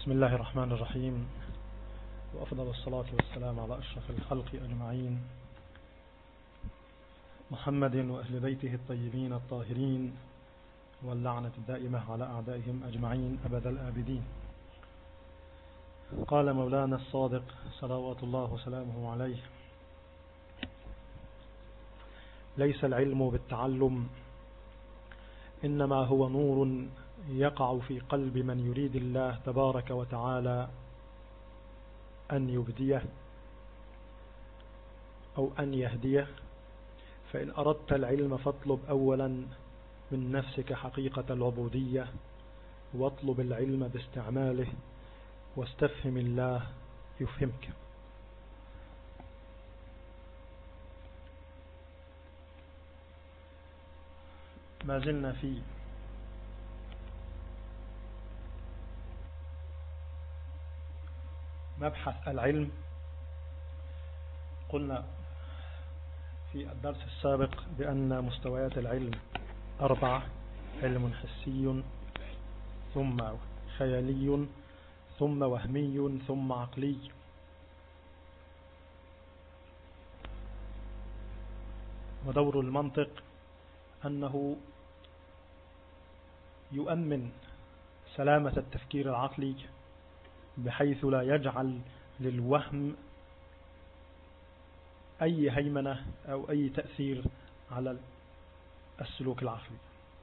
بسم الله الرحمن الرحيم، وأفضل الصلاة والسلام على أشرف الخلق أجمعين، محمد وأهل بيته الطيبين الطاهرين، واللعنة الدائمة على أعدائهم أجمعين أبد الآبدين. قال مولانا الصادق صلوات الله وسلامه عليه: ليس العلم بالتعلم، إنما هو نور يقع في قلب من يريد الله تبارك وتعالى أن يبديه أو أن يهديه. فإن أردت العلم فاطلب أولا من نفسك حقيقة العبودية، واطلب العلم باستعماله، واستفهم الله يفهمك. ما زلنا في مبحث العلم. قلنا في الدرس السابق بأن مستويات العلم 4: علم حسي، ثم خيالي، ثم وهمي، ثم عقلي. ودور المنطق أنه يؤمن سلامة التفكير العقلي بحيث لا يجعل للوهم أي هيمنة أو أي تأثير على السلوك العقلي.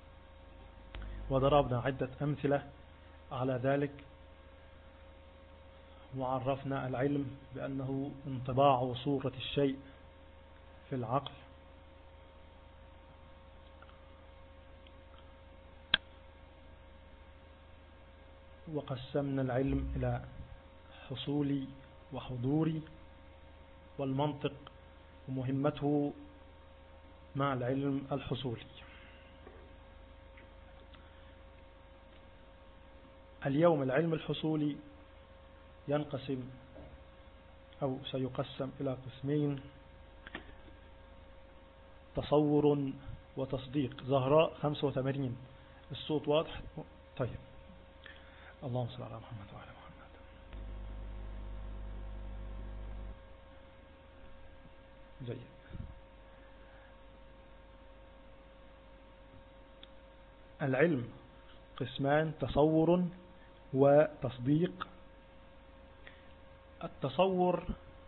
وضربنا عدة أمثلة على ذلك، وعرفنا العلم بأنه انطباع صورة الشيء في العقل، وقسمنا العلم إلى حصولي وحضوري. والمنطق ومهمته مع العلم الحصولي. اليوم العلم الحصولي ينقسم أو سيقسم إلى قسمين: تصور وتصديق. زهراء 85. الصوت واضح؟ طيب، اللهم صل على محمد وعلى محمد. جيد. العلم قسمان: تصور وتصديق. التصور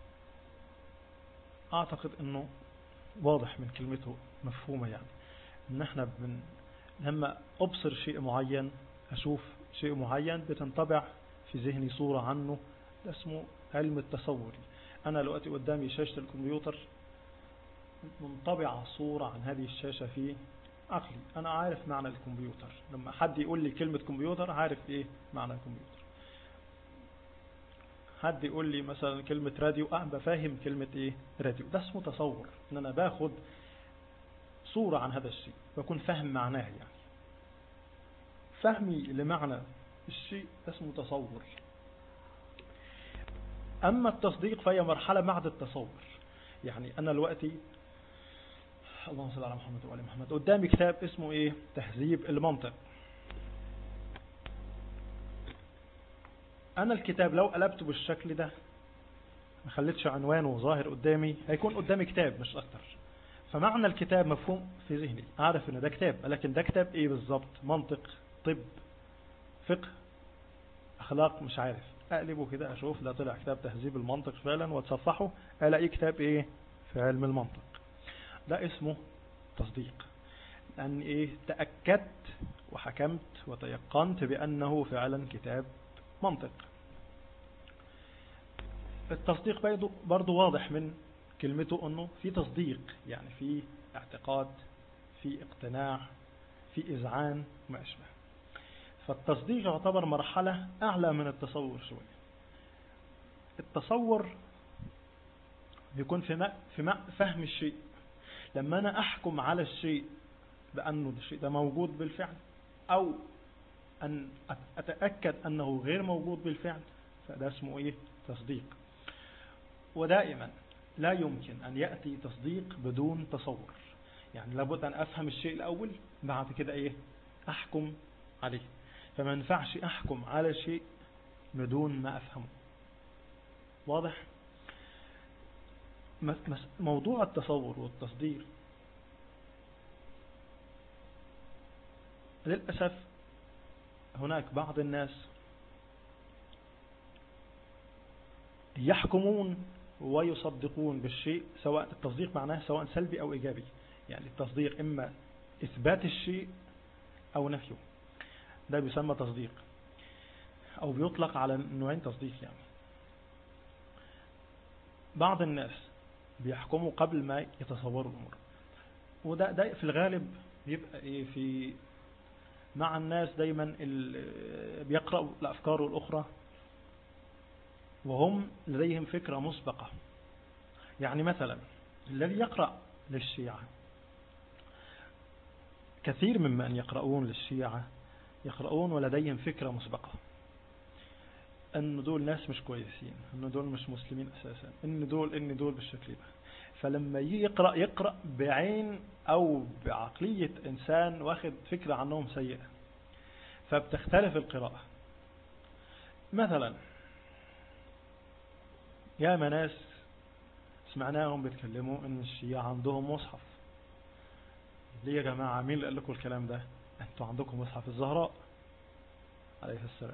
أعتقد أنه واضح من كلمته، مفهومة، يعني أن احنا لما أبصر شيء معين، أشوف شيء معين، بتنطبع في ذهني صورة عنه. ده اسمه علم التصور. أنا لو أتي قدامي شاشة الكمبيوتر، منطبعة صورة عن هذه الشاشة في عقلي. أنا عارف معنى الكمبيوتر، لما حد يقول لي كلمة كمبيوتر عارف إيه معنى الكمبيوتر. حد يقول لي مثلا كلمة راديو، بفهم كلمة إيه راديو. ده اسمه تصور، إن أنا باخد صورة عن هذا الشيء، بكون فهم معناه. يعني فهمي لمعنى الشيء اسمه تصور. أما التصديق فهي مرحلة بعد التصور. يعني أنا دلوقتي، اللهم صل على محمد وعلى محمد، قدامي كتاب اسمه إيه؟ تهذيب المنطق. أنا الكتاب لو قلبته بالشكل ده، ما خليتش عنوانه ظاهر قدامي، هيكون قدامي كتاب مش أكتر. فمعنى الكتاب مفهوم في ذهني، أعرف إن ده كتاب، لكن ده كتاب إيه بالضبط؟ منطق، طب، فقه، أخلاق، مش عارف. أقلبه كده أشوف ده طلع كتاب تهذيب المنطق فعلا، وتصفحه ألاقي كتاب إيه؟ في علم المنطق. ده اسمه تصديق، لأن إيه؟ تأكدت وحكمت وتيقنت بأنه فعلا كتاب منطق. التصديق برضو واضح من كلمته أنه في تصديق، يعني في اعتقاد، في اقتناع، في إذعان وما أشبه. فالتصديق يعتبر مرحلة أعلى من التصور شوية. التصور يكون في فهم الشيء. لما أنا أحكم على الشيء بأنه الشيء ده موجود بالفعل، أو أن أتأكد أنه غير موجود بالفعل، فده اسمه إيه؟ تصديق. ودائما لا يمكن أن يأتي تصديق بدون تصور. يعني لابد أن أفهم الشيء الأول، بعد كده إيه؟ أحكم عليه. فما ينفعش أحكم على شيء بدون ما أفهمه. واضح؟ موضوع التصور والتصدير للأسف هناك بعض الناس يحكمون ويصدقون بالشيء، سواء التصديق معناه سواء سلبي أو إيجابي. يعني التصديق إما إثبات الشيء أو نفيه، ده بيسمى تصديق، أو بيطلق على نوعين تصديق. يعني بعض الناس بيحكموا قبل ما يتصوروا الأمور، وده في الغالب بيبقى في مع الناس دايما بيقرأوا الأفكار الأخرى وهم لديهم فكرة مسبقة. يعني مثلا الذي يقرأ للشيعة، كثير ممن يقرؤون للشيعة يقرؤون ولديهم فكرة مسبقة أن دول ناس مش كويسين، أن دول مش مسلمين أساسا، أن دول بالشكل ده. فلما يقرأ بعين أو بعقلية إنسان واخد فكرة عنهم سيئة، فبتختلف القراءة. مثلا يا ناس سمعناهم بيتكلموا أن الشيعة عندهم مصحف. ليه يا جماعة؟ مين اللي قال لكم الكلام ده؟ أنتوا عندكم مصحف الزهراء عليه السلام.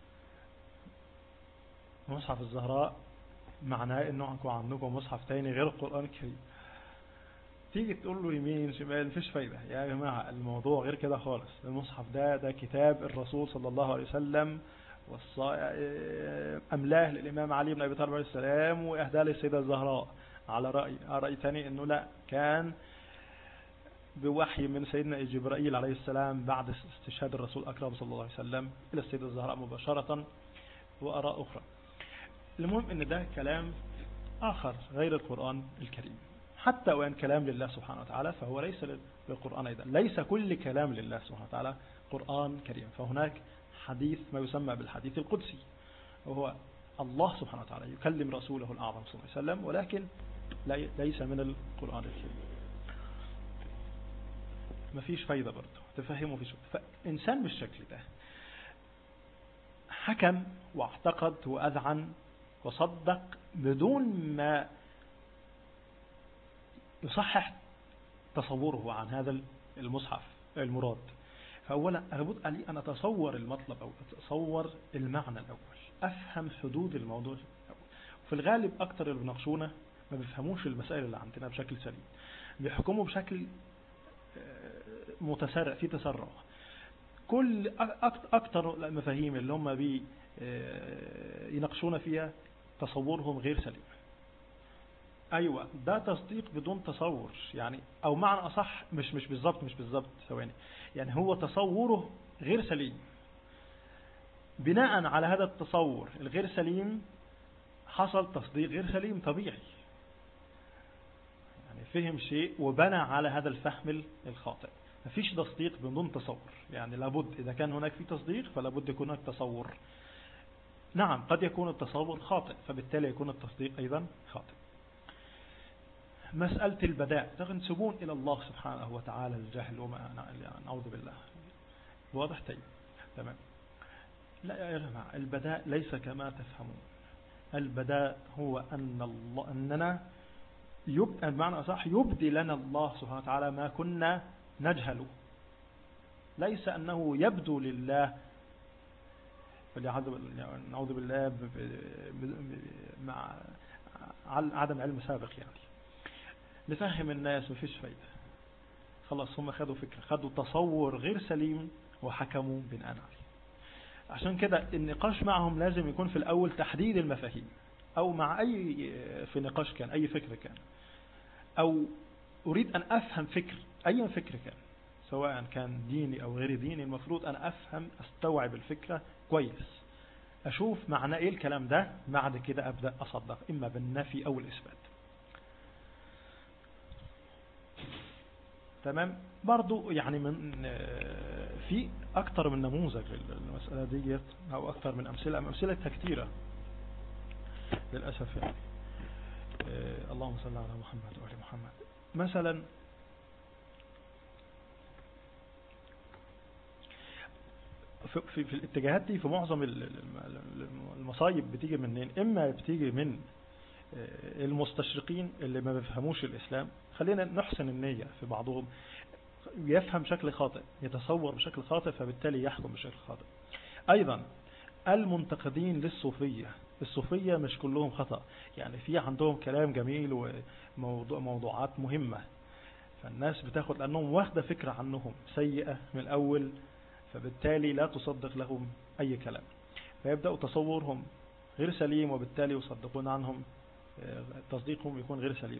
مصحف الزهراء معناه أنه عندكم مصحف تاني غير القرآن الكريم. تيجي تقول له يمين شمال مفيش فايدة. يا جماعة الموضوع غير كده خالص. المصحف ده كتاب الرسول صلى الله عليه وسلم، أملاه للإمام علي بن أبي طالب عليه السلام، وأهداه للسيدة الزهراء. على رأي ثاني أنه لا، كان بوحي من سيدنا جبرائيل عليه السلام بعد استشهاد الرسول الأكرم صلى الله عليه وسلم إلى السيدة الزهراء مباشرة، وآراء أخرى. المهم أن ده كلام آخر غير القرآن الكريم، حتى وإن كلام لله سبحانه وتعالى فهو ليس للقرآن أيضا. ليس كل كلام لله سبحانه وتعالى قرآن كريم. فهناك حديث ما يسمى بالحديث القدسي، وهو الله سبحانه وتعالى يكلم رسوله الأعظم صلى الله عليه وسلم، ولكن ليس من القرآن الكريم. ما فيش فايدة برضه تفهمه. فيش فإنسان بالشكل ده حكم واعتقد وأذعن وصدق بدون ما يصحح تصوره عن هذا المصحف المراد. فأولا لابد لي أن أتصور المطلب أو أتصور المعنى الأول، أفهم حدود الموضوع الأول. وفي الغالب أكتر اللي بناقشونا ما بيفهموش المسائل اللي عندنا بشكل سليم، بيحكموا بشكل متسرع، في تسرع. كل أكتر المفاهيم اللي هم يناقشونا فيها تصورهم غير سليم. أيوة، ده تصديق بدون تصور. يعني أو معنى أصح مش بالضبط ثواني. يعني هو تصوره غير سليم. بناء على هذا التصور الغير سليم حصل تصديق غير سليم طبيعي. يعني فهم شيء وبنى على هذا الفهم الخاطئ. مفيش تصديق بدون تصور. يعني لابد إذا كان هناك في تصديق فلابد يكون هناك تصور. نعم، قد يكون التصور خاطئ، فبالتالي يكون التصديق أيضا خاطئ. مسألة البداء تنسبون إلى الله سبحانه وتعالى الجهل وما نعوذ بالله. واضح؟ طيب تمام. لا يا جماعة، البداء ليس كما تفهمون. البداء هو أننا بمعنى صح يبدي لنا الله سبحانه وتعالى ما كنا نجهل. ليس أنه يبدو لله نعوذ بالله مع عدم علم سابق. يعني نفهم الناس مفيش فايدة. خلاص هم خدوا فكرة، خدوا تصور غير سليم وحكموا بناء عليه. عشان كده النقاش معهم لازم يكون في الأول تحديد المفاهيم، أو مع في نقاش كان أي فكرة كان، أو أريد أن أفهم أي فكر كان، سواء كان ديني أو غير ديني. المفروض أن أفهم أستوعب الفكرة كويس، أشوف معنى إيه الكلام ده، بعد كده أبدأ أصدق إما بالنفي أو الإثبات. تمام. برضو يعني في أكتر من نموذج للمسألة دي، أو أكتر من أمثلتها كتيرة للأسف. يعني اللهم صل على محمد وآل محمد. مثلا في الاتجاهات دي، في معظم المصايب بتيجي منين؟ إما بتيجي من المستشرقين اللي ما بيفهموش الإسلام. خلينا نحسن النية في بعضهم، يفهم بشكل خاطئ، يتصور بشكل خاطئ، فبالتالي يحكم بشكل خاطئ. أيضا المنتقدين للصوفية، الصوفية مش كلهم خطأ، يعني في عندهم كلام جميل وموضوعات مهمة، فالناس بتاخد لأنهم واخدة فكرة عنهم سيئة من الأول، فبالتالي لا تصدق لهم أي كلام، فيبدأوا تصورهم غير سليم، وبالتالي يصدقون عنهم، تصديقهم يكون غير سليم.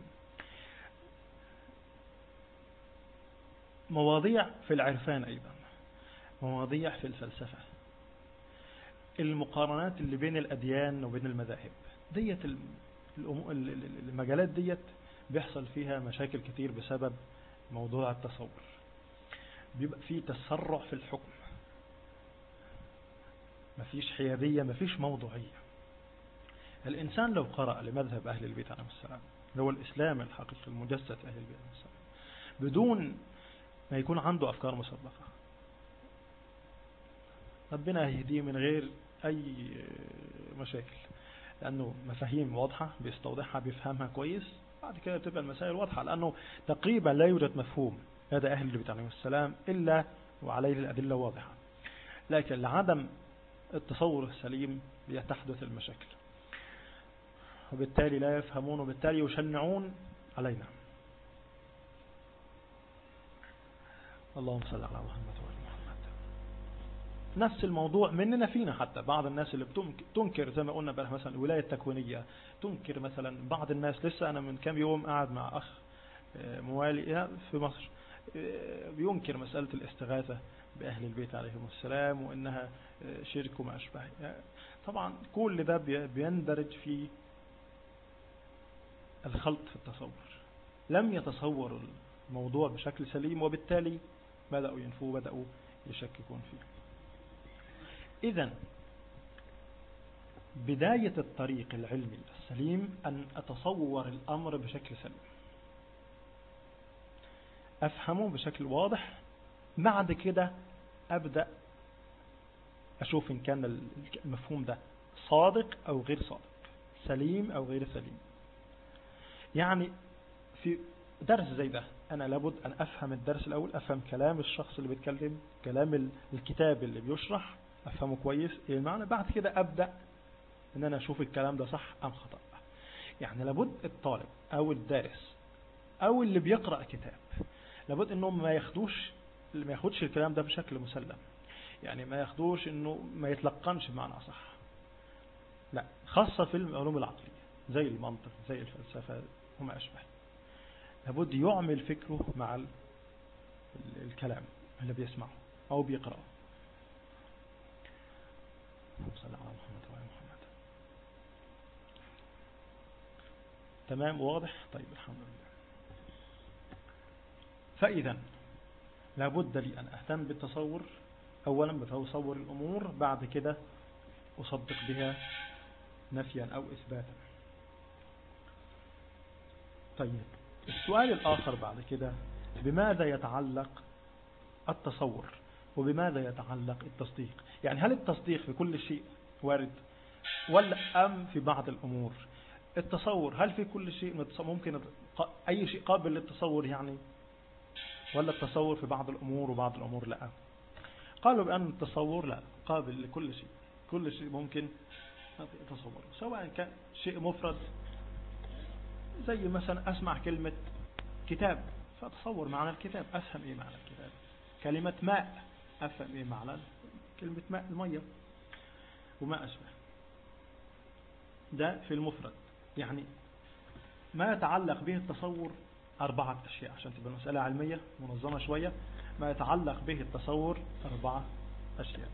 مواضيع في العرفان، أيضا مواضيع في الفلسفة، المقارنات اللي بين الأديان وبين المذاهب ديت، المجالات ديت بيحصل فيها مشاكل كتير بسبب موضوع التصور. بيبقى فيه تسرع في الحكم، مفيش حيادية، مفيش موضوعية. الإنسان لو قرأ لمذهب أهل البيت عليهم السلام، اللي هو الإسلام الحقيقي المجسد أهل البيت عليهم السلام، بدون ما يكون عنده أفكار مسبقة، ربنا يهديه من غير أي مشاكل، لأنه مفاهيم واضحة بيستوضحها، بيفهمها كويس، بعد كده تبقى المسائل واضحة، لأنه تقريبا لا يوجد مفهوم هذا أهل البيت عليهم السلام إلا وعليه الأدلة واضحة. لكن لعدم التصور السليم تحدث المشاكل، وبالتالي لا يفهمون، وبالتالي يشنعون علينا. اللهم صل على محمد وعلى محمد. نفس الموضوع مننا فينا، حتى بعض الناس اللي تنكر زي ما قلنا بقى مثلا الولاية التكوينية، تنكر مثلا بعض الناس. لسه أنا من كام يوم قاعد مع أخ موالي في مصر بينكر مسألة الاستغاثة بأهل البيت عليهم السلام، وإنها شرك وما أشبه. طبعا كل ده بيندرج في الخلط في التصور، لم يتصور الموضوع بشكل سليم، وبالتالي بدأوا ينفوه، بدأوا يشككون فيه. إذن بداية الطريق العلمي السليم أن أتصور الأمر بشكل سليم، أفهمه بشكل واضح، بعد كده أبدأ أشوف إن كان المفهوم ده صادق أو غير صادق، سليم أو غير سليم. يعني في درس زي ده أنا لابد أن أفهم الدرس الأول، أفهم كلام الشخص اللي بيتكلم، كلام الكتاب اللي بيشرح، أفهمه كويس إيه المعنى، بعد كده أبدأ أن أنا أشوف الكلام ده صح أم خطأ. يعني لابد الطالب أو الدارس أو اللي بيقرأ كتاب لابد أنهم ما ياخدش الكلام ده بشكل مسلم، يعني ما ياخدوش أنه ما يتلقنش بمعنى صح، لا، خاصة في العلوم العقلية زي المنطق زي الفلسفة وما أشبه، لابد يعمل فكره مع الكلام اللي بيسمعه أو بيقرأه. صلى الله عليه وسلم. تمام، واضح؟ طيب الحمد لله. فإذا لابد لي أن أهتم بالتصور، أولا بتصور الأمور، بعد كده أصدق بها نفيا أو إثباتا. طيب السؤال الآخر بعد كده، بماذا يتعلق التصور وبماذا يتعلق التصديق؟ يعني هل التصديق في كل شيء وارد، ولا أم في بعض الأمور؟ التصور هل في كل شيء ممكن أي شيء قابل للتصور يعني، ولا التصور في بعض الأمور وبعض الأمور لا؟ قالوا بأن التصور لا، قابل لكل شيء، كل شيء ممكن تصوره، سواء كان شيء مفرد زي مثلا أسمع كلمة كتاب فأتصور معنى الكتاب، أفهم إيه معنى الكتاب. كلمة ماء أفهم إيه معنى كلمة ماء، المية وما أشبه. ده في المفرد. يعني ما يتعلق به التصور 4 أشياء عشان تبقى المسألة علمية منظمة شوية. ما يتعلق به التصور 4 أشياء: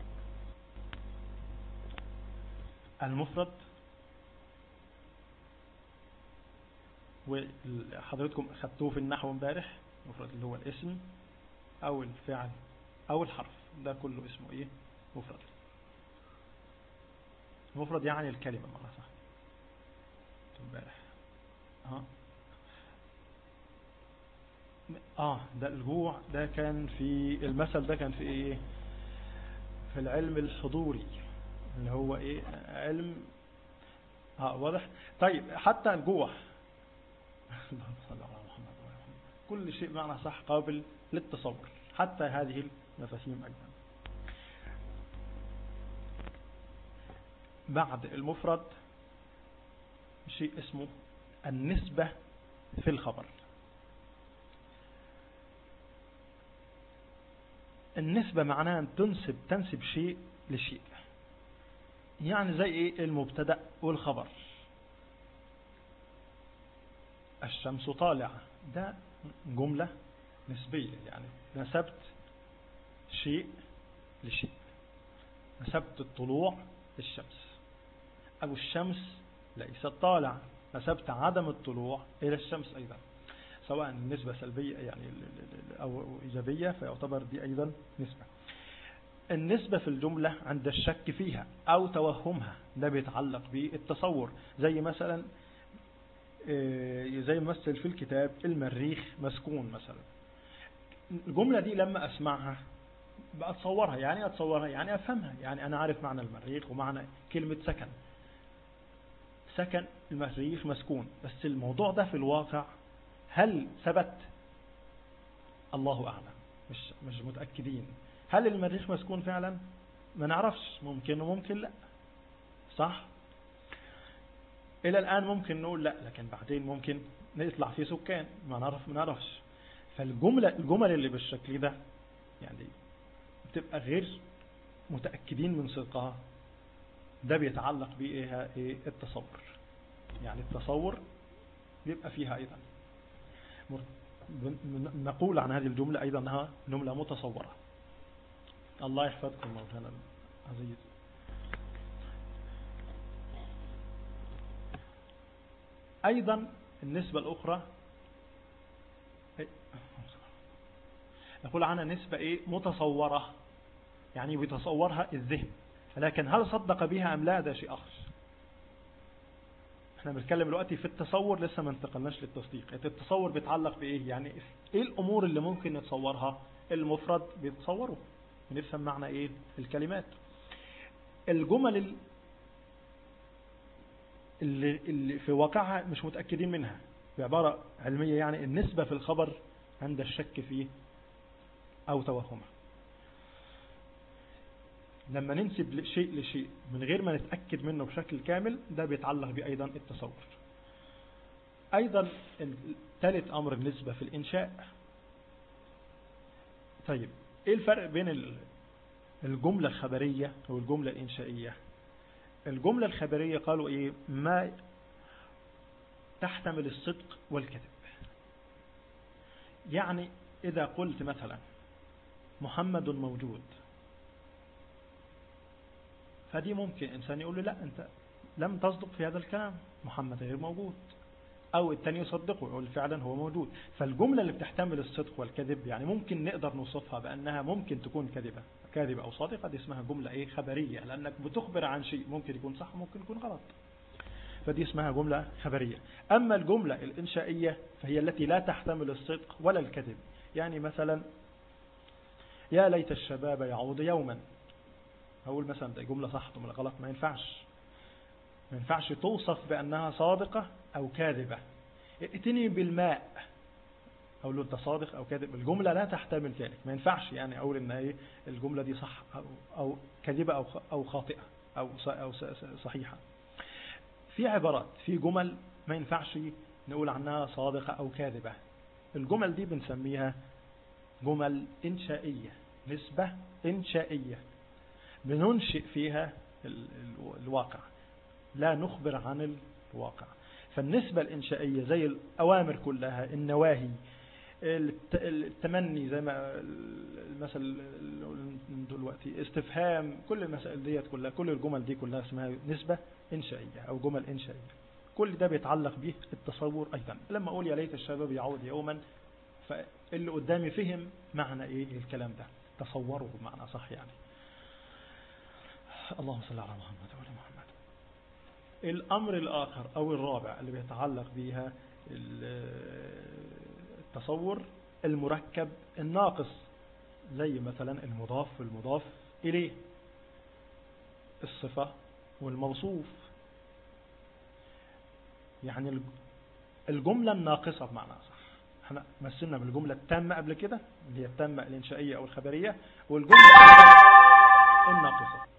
المفرد، وحضرتكم أخذتوه في النحو امبارح، المفرد اللي هو الاسم أو الفعل أو الحرف، ده كله اسمه إيه؟ مفرد. المفرد يعني الكلمة مرة صح امبارح. ده الجوع، ده كان في المثل، ده كان في ايه؟ في العلم الحضوري اللي هو ايه علم واضح. طيب حتى الجوع اللهم صل على محمد وعلى محمد. كل شيء معنى صح قابل للتصور، حتى هذه المفاهيم أيضا. بعد المفرد شيء اسمه النسبة في الخبر. النسبة معناها أن تنسب شيء لشيء، يعني زي ايه المبتدأ والخبر. الشمس طالعة، ده جملة نسبية، يعني نسبت شيء لشيء. نسبت الطلوع للشمس، أو الشمس ليست طالعة، نسبت عدم الطلوع إلى الشمس أيضا، سواء النسبة سلبية يعني أو إيجابية، فيعتبر دي أيضا نسبة. النسبة في الجملة عند الشك فيها أو توهمها، ده بيتعلق بالتصور. زي مثلا زي مثل في الكتاب المريخ مسكون مثلا. الجملة دي لما أسمعها بأتصورها، يعني أتصورها يعني أفهمها، يعني أنا عارف معنى المريخ ومعنى كلمة سكن. سكن المريخ مسكون، بس الموضوع ده في الواقع هل ثبت؟ الله أعلم، مش متأكدين. هل المريخ مسكون فعلا؟ ما نعرفش، ممكن وممكن لا، صح؟ إلى الآن ممكن نقول لا، لكن بعدين ممكن نطلع فيه سكان، ما نعرفش. فالجمل اللي بالشكل ده يعني بتبقى غير متأكدين من صدقها. ده بيتعلق بإيه؟ التصور. يعني التصور بيبقى فيها أيضا. نقول عن هذه الجملة أيضا أنها جملة متصورة. الله يحفظكم مولانا العزيز. أيضا النسبة الأخرى نقول عنها نسبة متصورة، يعني بيتصورها الذهن، لكن هل صدق بها أم لا ده شيء آخر. احنا بنتكلم دلوقتي في التصور، لسه ما انتقلناش للتصديق. التصور بيتعلق بإيه؟ يعني إيه الأمور اللي ممكن نتصورها؟ المفرد بيتصوره، بنفهم معنى إيه الكلمات. الجمل اللي في واقعها مش متأكدين منها بعبارة علمية، يعني النسبة في الخبر عند الشك فيه أو توهمه. لما ننسب شيء لشيء من غير ما نتأكد منه بشكل كامل، ده بيتعلق بأيضا التصور. أيضا ثالث أمر النسبة في الإنشاء. طيب إيه الفرق بين الجملة الخبرية والجملة الإنشائية؟ الجملة الخبرية قالوا إيه؟ ما تحتمل الصدق والكذب. يعني إذا قلت مثلا محمد موجود، فدي ممكن إنسان يقول له لا أنت لم تصدق في هذا الكلام، محمد غير موجود. أو الثاني يصدقه يقول فعلا هو موجود. فالجملة اللي بتحتمل الصدق والكذب يعني ممكن نقدر نوصفها بأنها ممكن تكون كاذبة أو صادقة. دي اسمها جملة خبرية، لأنك بتخبر عن شيء ممكن يكون صح ممكن يكون غلط، فدي اسمها جملة خبرية. أما الجملة الإنشائية فهي التي لا تحتمل الصدق ولا الكذب. يعني مثلا يا ليت الشباب يعود يوما، هقول مثلا ده جملة صح جملة غلط؟ ما ينفعش توصف بأنها صادقة أو كاذبة. ائتني بالماء، أقول له أنت صادق أو كاذب. الجملة لا تحتمل ذلك، ما ينفعش يعني أقول إن الجملة دي صح أو كاذبة أو خاطئة أو صحيحة. في عبارات، في جمل ما ينفعش نقول عنها صادقة أو كاذبة. الجمل دي بنسميها جمل إنشائية، نسبة إنشائية، بننشئ فيها الواقع، لا نخبر عن الواقع. فالنسبة الإنشائية زي الأوامر كلها، النواهي، التمني، زي ما المثل دلوقتي، استفهام، كل المسائل ديت كلها، كل الجمل دي كلها اسمها نسبة إنشائية أو جمل إنشائية. كل ده بيتعلق به التصور أيضا. لما أقول يا ليت الشباب يعود يوما، فاللي قدامي فهم معنى الكلام ده، تصوره بمعنى صح يعني. اللهم صل على محمد وعلى محمد. الأمر الآخر أو الرابع اللي بيتعلق بها التصور المركب الناقص، زي مثلا المضاف والمضاف إليه. الصفة والموصوف. يعني الجملة الناقصة بمعنى صح، احنا مثلنا بالجملة التامة قبل كده اللي هي التامة الإنشائية أو الخبرية، والجملة الناقصة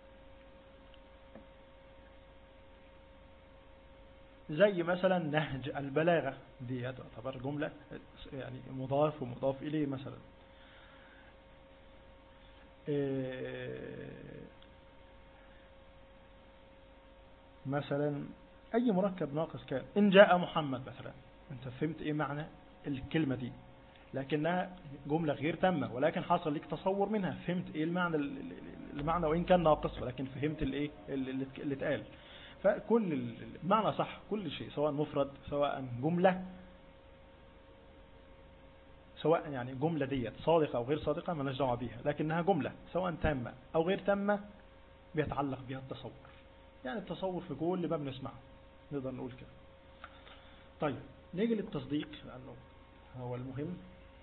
زي مثلا نهج البلاغة، دي تعتبر جملة يعني مضاف ومضاف إليه مثلا. مثلا أي مركب ناقص كان، إن جاء محمد مثلا، أنت فهمت إيه معنى الكلمة دي، لكنها جملة غير تامة، ولكن حصل لك تصور منها، فهمت إيه المعنى وإن كان ناقص، ولكن فهمت الإيه اللي اتقال. فكل المعنى صح، كل شيء سواء مفرد سواء جملة، سواء يعني جملة ديت صادقة أو غير صادقة ما لناش دعوة بيها، لكنها جملة سواء تامة أو غير تامة بيتعلق بها التصور. يعني التصور في كل ما بنسمعه نقدر نقول كده. طيب نيجي للتصديق لأنه هو المهم.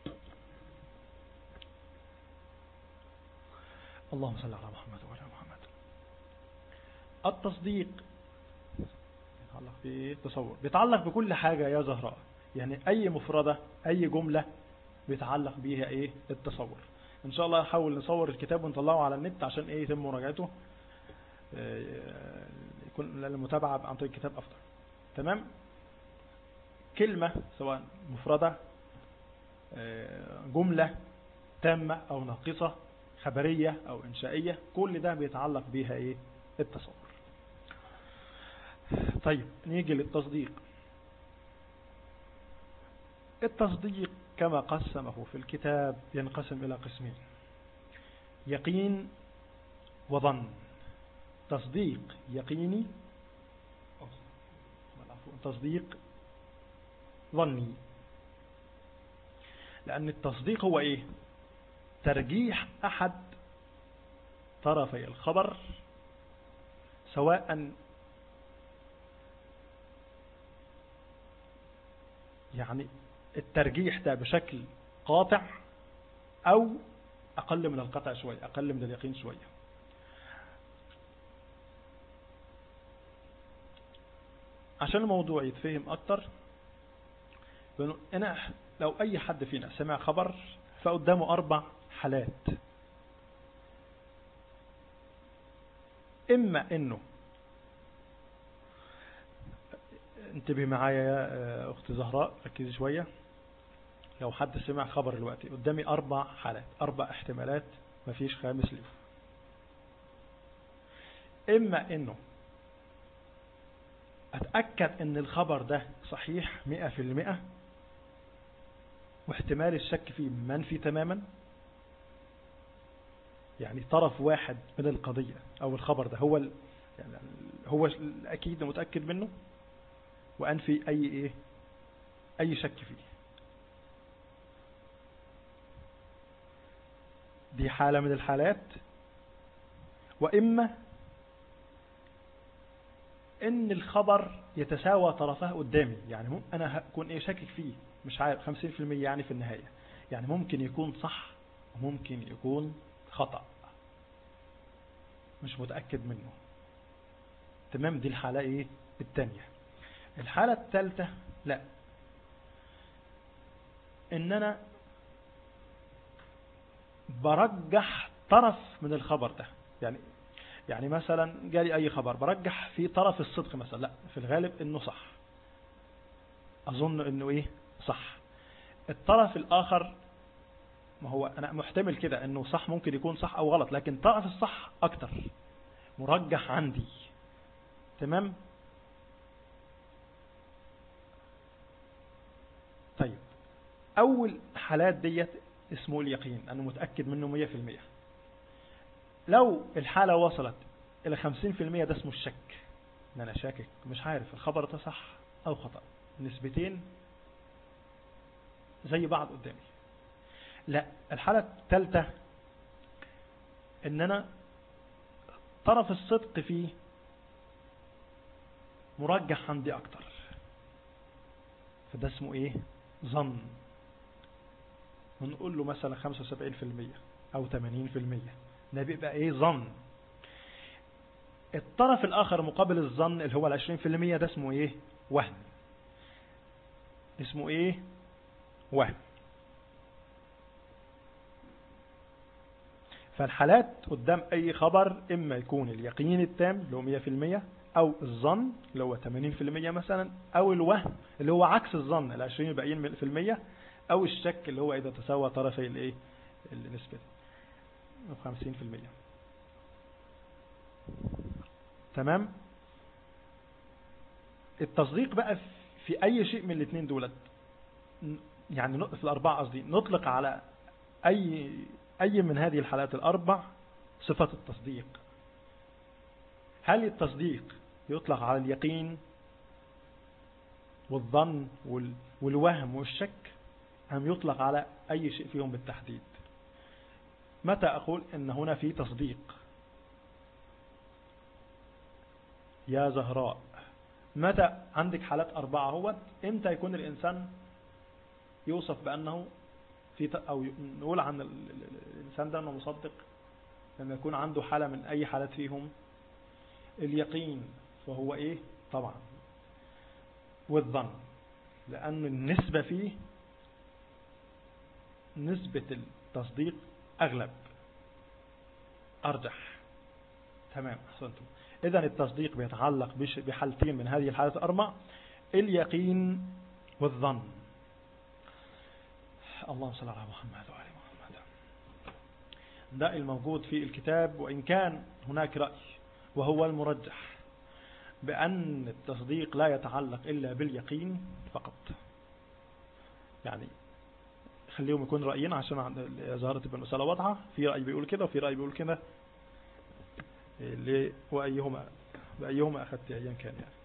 اللهم صل على محمد وعلى محمد. التصديق بيتعلق بالتصور، بيتعلق بكل حاجة يا زهراء، يعني أي مفردة أي جملة بيتعلق بيها إيه التصور. إن شاء الله نحاول نصور الكتاب ونطلعه على النت عشان إيه يتم مراجعته، يكون المتابعة عن طريق الكتاب أفضل. تمام. كلمة سواء مفردة جملة تامة أو ناقصة خبرية أو إنشائية، كل ده بيتعلق بيها إيه التصور. طيب نيجي للتصديق. التصديق كما قسمه في الكتاب ينقسم إلى قسمين: يقين وظن. تصديق يقيني، تصديق ظني. لأن التصديق هو إيه؟ ترجيح أحد طرفي الخبر، سواء يعني الترجيح ده بشكل قاطع أو أقل من القطع شوية، أقل من اليقين شوية. عشان الموضوع يتفهم أكتر، أنا لو أي حد فينا سمع خبر فقدامه 4 حالات: إما إنه، انتبه معايا يا أخت زهراء ركزي شوية، لو حد سمع خبر دلوقتي قدامي 4 حالات، 4 احتمالات، مفيش خامس له. إما إنه أتأكد إن الخبر ده صحيح 100% واحتمال الشك فيه منفي تماما، يعني طرف واحد من القضية أو الخبر ده هو يعني هو الأكيد متأكد منه وأنفي أي شك فيه. دي حالة من الحالات. وإما إن الخبر يتساوى طرفه قدامي، يعني أنا هكون شاكك فيه مش عارف 50% يعني في النهاية، يعني ممكن يكون صح وممكن يكون خطأ مش متأكد منه. تمام. دي الحالة الثانية. الحالة الثالثة لا، إن أنا برجح طرف من الخبر ده، يعني مثلا جالي أي خبر برجح في طرف الصدق مثلا، لا في الغالب إنه صح، أظن إنه صح. الطرف الآخر ما هو أنا محتمل كده إنه صح، ممكن يكون صح أو غلط، لكن طرف الصح أكتر مرجح عندي. تمام. طيب أول حالات ديت اسمه اليقين، أنا متأكد منه 100%. لو الحالة وصلت إلى 50% ده اسمه الشك، إن أنا شاكك مش عارف الخبر ده صح أو خطأ، نسبتين زي بعض قدامي. لا، الحالة الثالثة إن أنا طرف الصدق فيه مرجح عندي أكتر، فده اسمه ظن. ونقول له مثلا 75% أو 80%، ده بيبقى ظن. الطرف الآخر مقابل الظن اللي هو 20% ده اسمه ايه؟ وهم. اسمه ايه؟ وهم. فالحالات قدام أي خبر إما يكون اليقين التام اللي هو 100%، أو الظن اللي هو 80% مثلا، أو الوهم اللي هو عكس الظن 20 الباقيين في المية، أو الشك اللي هو إذا تساوى طرفي الإيه النسبة 50%. تمام. التصديق بقى في أي شيء من الاثنين دولت، يعني في الأربعة قصدي، نطلق على أي من هذه الحالات الأربع صفة التصديق. هل التصديق يطلق على اليقين والظن والوهم والشك، أم يطلق على أي شيء فيهم بالتحديد؟ متى أقول إن هنا في تصديق يا زهراء؟ متى عندك حالات أربعة هو إمتى يكون الإنسان يوصف بأنه أو نقول عن الإنسان ده أنه مصدق؟ لما يكون عنده حالة من أي حالات فيهم. اليقين فهو إيه طبعا، والظن لأن النسبة فيه نسبة التصديق أغلب أرجح. تمام، أحسنتم. إذن التصديق بيتعلق بحالتين من هذه الحالات الأربع: اليقين والظن. اللهم صل على محمد وعلى محمد. ده الموجود في الكتاب، وإن كان هناك رأي وهو المرجح بأن التصديق لا يتعلق إلا باليقين فقط. يعني خليهم يكون رأيين عشان ظهرت تبقى المسألة واضحة. في رأي بيقول كده وفي رأي بيقول كده، بأيهما أخذت أيام كان يعني،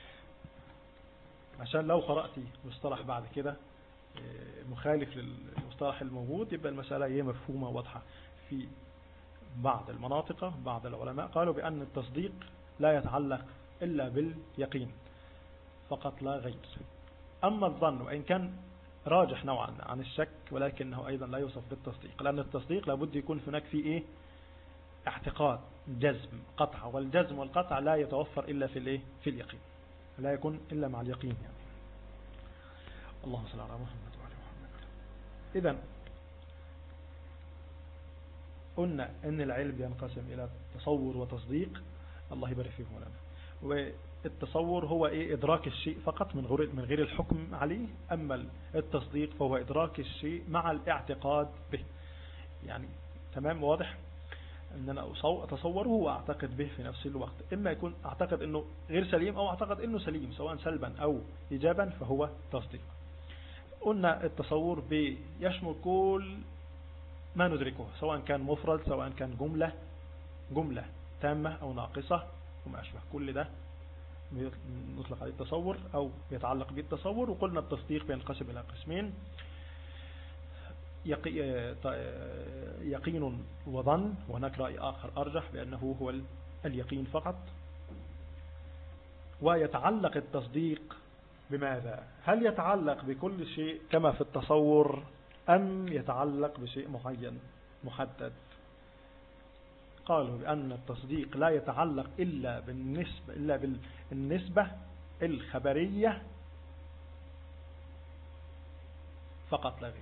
عشان لو قرأتي مصطلح بعد كده مخالف للمصطلح الموجود يبقى المسألة هي مفهومة واضحة. في بعض المناطق بعض العلماء قالوا بأن التصديق لا يتعلق إلا باليقين فقط لا غير. أما الظن وإن كان راجح نوعا عن الشك، ولكنه أيضا لا يوصف بالتصديق، لأن التصديق لابد يكون هناك فيه إيه؟ اعتقاد، جزم، قطع، والجزم والقطع لا يتوفر إلا في الإيه؟ في اليقين، لا يكون إلا مع اليقين يعني. اللهم صل على محمد وعلى محمد. إذن قلنا أن العلم ينقسم إلى تصور وتصديق. الله يبارك فيكم لنا. والتصور هو إيه؟ إدراك الشيء فقط من غير الحكم عليه. أما التصديق فهو إدراك الشيء مع الاعتقاد به. يعني تمام، واضح أن أنا أتصوره وأعتقد به في نفس الوقت. إما يكون أعتقد أنه غير سليم أو أعتقد أنه سليم، سواء سلبا أو إيجابا فهو تصديق. قلنا التصور يشمل كل ما ندركه، سواء كان مفرد سواء كان جملة تامة أو ناقصة وما أشبه، كل ده نطلق عليه التصور أو يتعلق بالتصور. وقلنا التصديق بينقسم إلى قسمين: يقين وظن، وهناك رأي آخر أرجح بأنه هو اليقين فقط. ويتعلق التصديق بماذا؟ هل يتعلق بكل شيء كما في التصور، أم يتعلق بشيء معين محدد؟ قالوا بأن التصديق لا يتعلق إلا بالنسبة الخبرية فقط لا غير.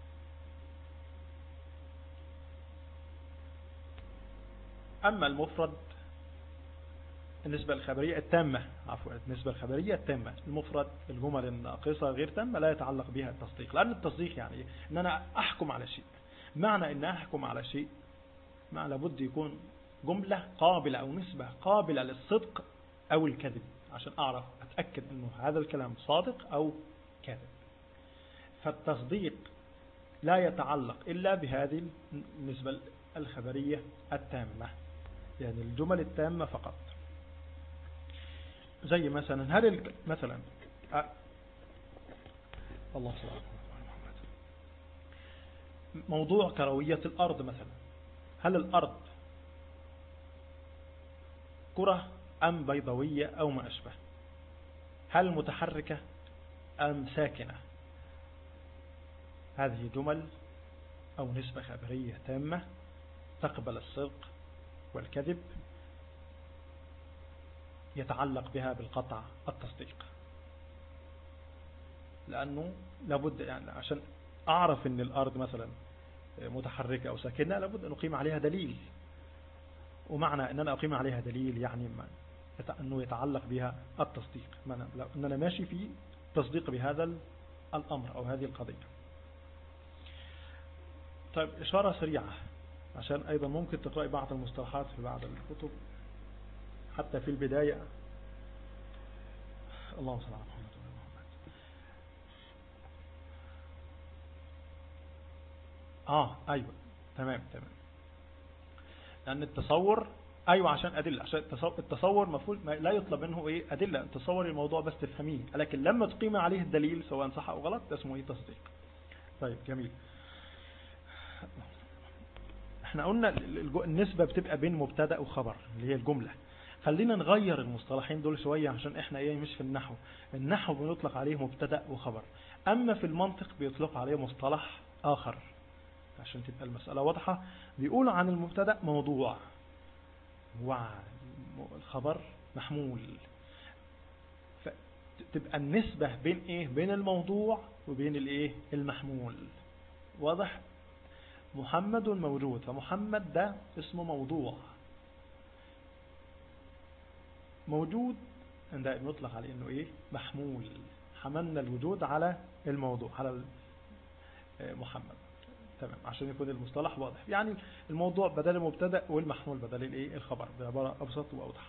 أما المفرد النسبة الخبرية التامة، النسبة الخبرية التامة، المفرد الجمل الناقصة غير تامة لا يتعلق بها التصديق. لأن التصديق يعني أن أنا أحكم على شيء. معنى أن أحكم على شيء معنى لابد يكون جملة قابلة أو نسبة قابلة للصدق أو الكذب، عشان أعرف أتأكد أنه هذا الكلام صادق أو كاذب. فالتصديق لا يتعلق إلا بهذه النسبة الخبرية التامة، يعني الجمل التامة فقط. زي مثلا مثلا الله صلى الله عليه وسلم موضوع كروية الأرض مثلا، هل الأرض كرة أم بيضاوية أو ما أشبه؟ هل متحركة أم ساكنة؟ هذه جمل أو نسبة خبرية تامة تقبل الصدق والكذب يتعلق بها بالقطع التصديق، لأنه لابد يعني عشان أعرف أن الأرض مثلا متحركة أو ساكنة لابد أن أقيم عليها دليل، ومعنى أن أنا أقيم عليها دليل يعني أنه يتعلق بها التصديق، أن أنا ماشي في تصديق بهذا الأمر أو هذه القضية. طيب إشارة سريعة عشان أيضا ممكن تقرأي بعض المصطلحات في بعض الكتب حتى في البداية. اللهم صل على محمد وعلى محمد. أيوة تمام. لأن التصور أيوة عشان أدلة، عشان التصور مفهوم لا يطلب منه إيه أدلة، تصور الموضوع بس تفهميه، لكن لما تقيم عليه الدليل سواء صح أو غلط ده اسمه إيه تصديق. طيب جميل. احنا قلنا النسبة بتبقى بين مبتدأ وخبر اللي هي الجملة. خلينا نغير المصطلحين دول شوية عشان احنا ايه مش في النحو بنطلق عليه مبتدأ وخبر، اما في المنطق بيطلق عليه مصطلح اخر عشان تبقى المسألة واضحة. بيقولوا عن المبتدأ موضوع والخبر محمول، فتبقى النسبة بين ايه بين الموضوع وبين الايه المحمول. واضح؟ محمد موجود، فمحمد ده اسمه موجود عند نطلق عليه انه ايه محمول، حملنا الوجود على الموضوع على محمد. تمام عشان يكون المصطلح واضح، يعني الموضوع بدل المبتدا والمحمول بدل الايه الخبر بعبارة ابسط واوضح.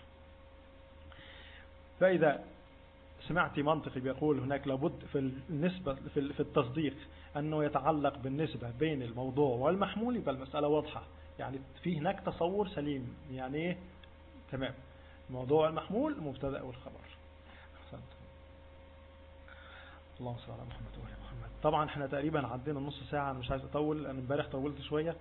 فاذا سمعتي منطقي بيقول هناك لابد في النسبة في التصديق أنه يتعلق بالنسبة بين الموضوع والمحمول، يبقى المسألة واضحة، يعني في هناك تصور سليم. يعني ايه؟ تمام، الموضوع المحمول المبتدأ والخبر. أحسنت. اللهم صل على محمد وعلى محمد. طبعا احنا تقريبا عدينا نص ساعة، أنا مش عايز أطول لأن امبارح طولت شوية.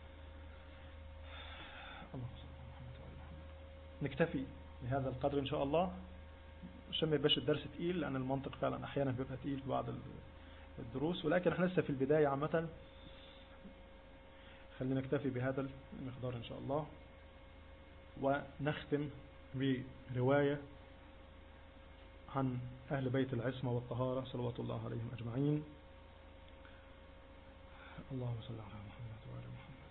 اللهم صل على محمد وعلى محمد. نكتفي بهذا القدر إن شاء الله عشان ما يبقاش الدرس تقيل، لأن المنطق فعلا أحيانا بيبقى تقيل في بعض الدروس، ولكن احنا لسه في البداية عامة. خلينا نكتفي بهذا المقدار إن شاء الله، ونختم برواية عن أهل بيت العصمة والطهارة صلوات الله عليهم أجمعين. اللهم صل على محمد وعلى محمد.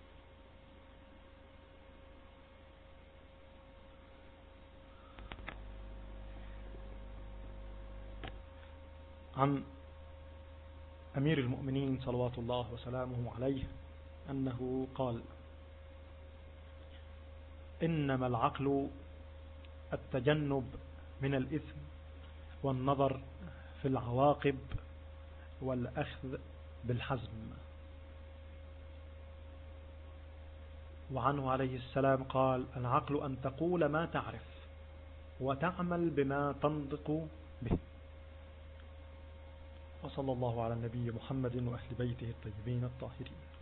عن أمير المؤمنين صلوات الله وسلامه عليه أنه قال: إنما العقل التجنب من الإثم والنظر في العواقب والأخذ بالحزم. وعنه عليه السلام قال: العقل أن تقول ما تعرف وتعمل بما تنطق به. وصلى الله على النبي محمد وأهل بيته الطيبين الطاهرين.